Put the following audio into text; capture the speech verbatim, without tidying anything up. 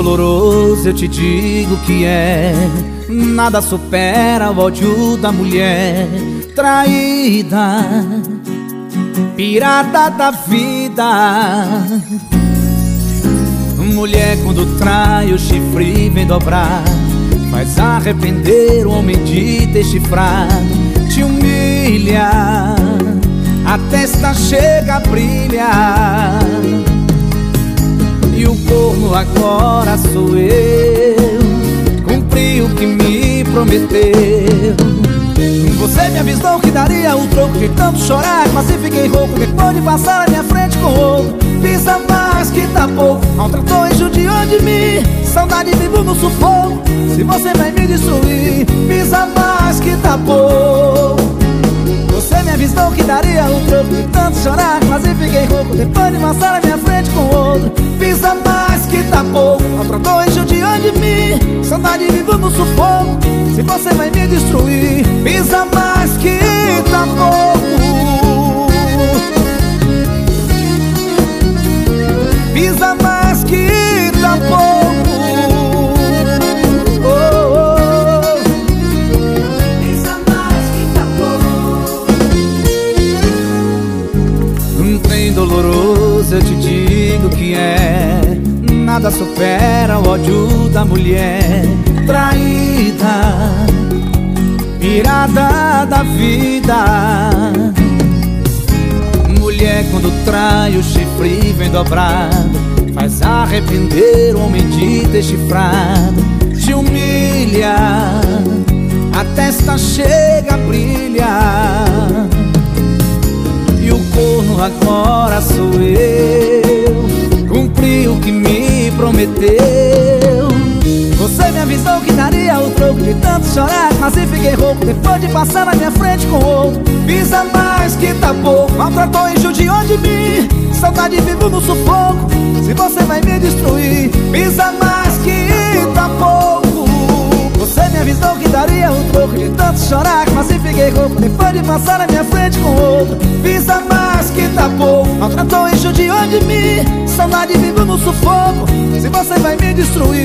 doloroso eu te digo que é. Nada supera o ódio da mulher traída, pirada da vida. Mulher quando trai o chifre vem dobrar, faz arrepender o homem de ter chifrado. Te humilha, a testa chega a brilhar, e o corno agora sou eu. Cumpri o que me prometeu. Você me avisou que daria o troco de tanto chorar, quase fiquei rouco depois de passar a minha frente com outro. Fiz a mais que tá pouco, maltratou e judiou de mim. Saudade vivo no sufoco, se você vai me destruir. Fiz a mais que tá pouco. Você me avisou que daria o troco de tanto chorar, quase fiquei rouco depois de passar a minha frente com outro. Fiz a mais que tá pouco, maltratou e judiou de mim. Saudade vivo no sufoco, se você vai me destruir. Fiz a mais que tá pouco. Fiz a mais que tá pouco. Oh, oh. Fiz a mais que tá pouco. Um trem doloroso eu te digo que é. Nada supera o ódio da mulher traída, pirada da vida. Mulher quando trai o chifre vem dobrado, faz arrepender o homem de ter chifrado. Te humilha, a testa chega a brilhar, e o corno agora sou eu. Cumpri o que me prometeu. Você me avisou que daria o troco de tanto chorar, mas e fiquei rouco depois de passar na minha frente com outro. Fiz a mais que tá pouco, maltratou e judiou de mim. Saudade vivo no sufoco, se você vai me destruir. Fiz a mais que tá pouco. Você me avisou que daria o troco de tanto chorar, mas e fiquei rouco depois de passar na minha frente com outro. Fiz a mais que tá pouco, maltratou e judiou de mim. Saudade vivo no sufoco, se você vai me destruir.